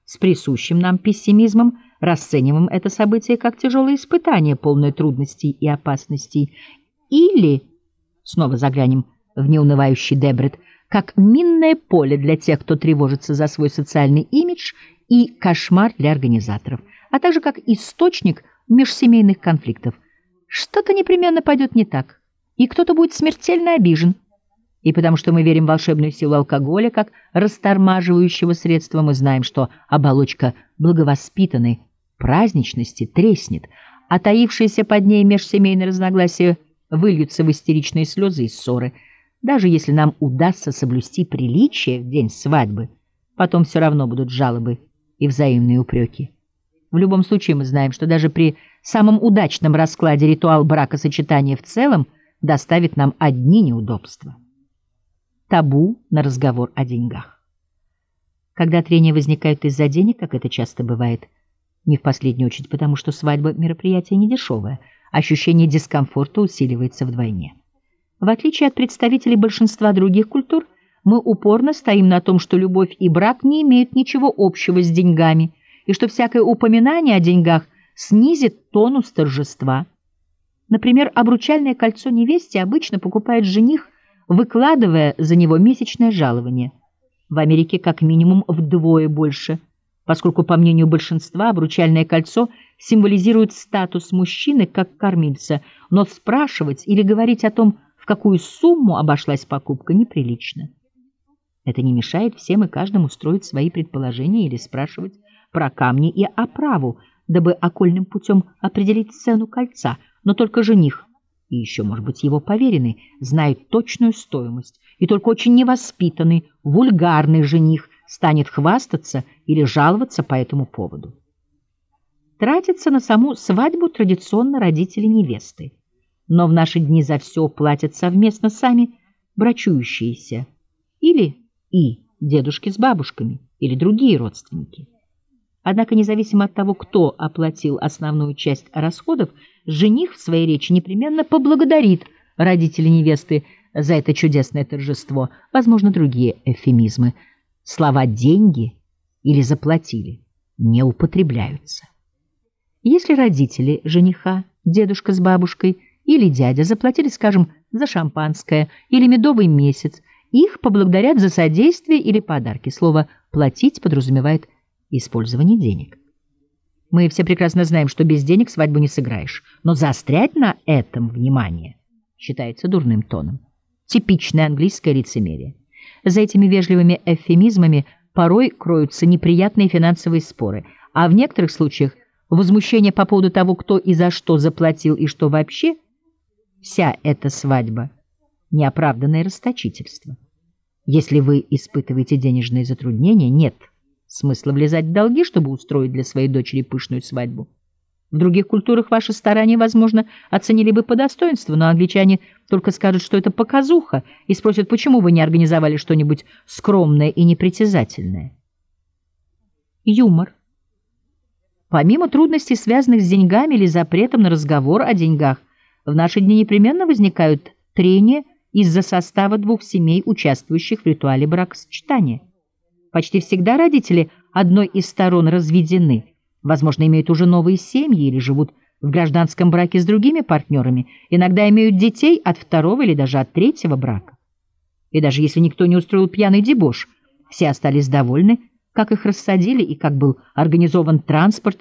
с присущим нам пессимизмом расцениваем это событие как тяжелое испытание, полное трудностей и опасностей, или, снова заглянем в неунывающий Дебрет, как минное поле для тех, кто тревожится за свой социальный имидж, и кошмар для организаторов, а также как источник межсемейных конфликтов. Что-то непременно пойдет не так, и кто-то будет смертельно обижен. И потому что мы верим в волшебную силу алкоголя как растормаживающего средства, мы знаем, что оболочка благовоспитанной праздничности треснет, а таившиеся под ней межсемейные разногласия выльются в истеричные слезы и ссоры. Даже если нам удастся соблюсти приличие в день свадьбы, потом все равно будут жалобы и взаимные упреки. В любом случае мы знаем, что даже при самом удачном раскладе ритуал бракосочетания в целом доставит нам одни неудобства. Табу на разговор о деньгах. Когда трения возникают из-за денег, как это часто бывает, не в последнюю очередь потому, что свадьба — мероприятие недешевое, ощущение дискомфорта усиливается вдвойне. В отличие от представителей большинства других культур, мы упорно стоим на том, что любовь и брак не имеют ничего общего с деньгами, и что всякое упоминание о деньгах снизит тонус торжества. Например, обручальное кольцо невесте обычно покупает жених, выкладывая за него месячное жалование. В Америке как минимум вдвое больше, поскольку, по мнению большинства, обручальное кольцо символизирует статус мужчины как кормильца, но спрашивать или говорить о том, в какую сумму обошлась покупка, неприлично. Это не мешает всем и каждому строить свои предположения или спрашивать про камни и оправу, дабы окольным путем определить цену кольца, но только жених, и еще, может быть, его поверенный, знает точную стоимость, и только очень невоспитанный, вульгарный жених станет хвастаться или жаловаться по этому поводу. Тратятся на саму свадьбу традиционно родители невесты, но в наши дни за все платят совместно сами брачующиеся или и дедушки с бабушками, или другие родственники. Однако, независимо от того, кто оплатил основную часть расходов, жених в своей речи непременно поблагодарит родителей невесты за это чудесное торжество. Возможно, другие эвфемизмы. Слова «деньги» или «заплатили» не употребляются. Если родители жениха, дедушка с бабушкой или дядя заплатили, скажем, за шампанское или медовый месяц, их поблагодарят за содействие или подарки. Слово «платить» подразумевает использование денег. Мы все прекрасно знаем, что без денег свадьбу не сыграешь, но заострять на этом внимание считается дурным тоном. Типичное английское лицемерие. За этими вежливыми эвфемизмами порой кроются неприятные финансовые споры, а в некоторых случаях возмущение по поводу того, кто и за что заплатил и что вообще вся эта свадьба – неоправданное расточительство. Если вы испытываете денежные затруднения, нет смысла влезать в долги, чтобы устроить для своей дочери пышную свадьбу. В других культурах ваши старания, возможно, оценили бы по достоинству, но англичане только скажут, что это показуха, и спросят, почему вы не организовали что-нибудь скромное и непритязательное. Юмор. Помимо трудностей, связанных с деньгами или запретом на разговор о деньгах, в наши дни непременно возникают трения из-за состава двух семей, участвующих в ритуале бракосочетания. Почти всегда родители одной из сторон разведены, возможно, имеют уже новые семьи или живут в гражданском браке с другими партнерами, иногда имеют детей от второго или даже от третьего брака. И даже если никто не устроил пьяный дебош, все остались довольны, как их рассадили и как был организован транспорт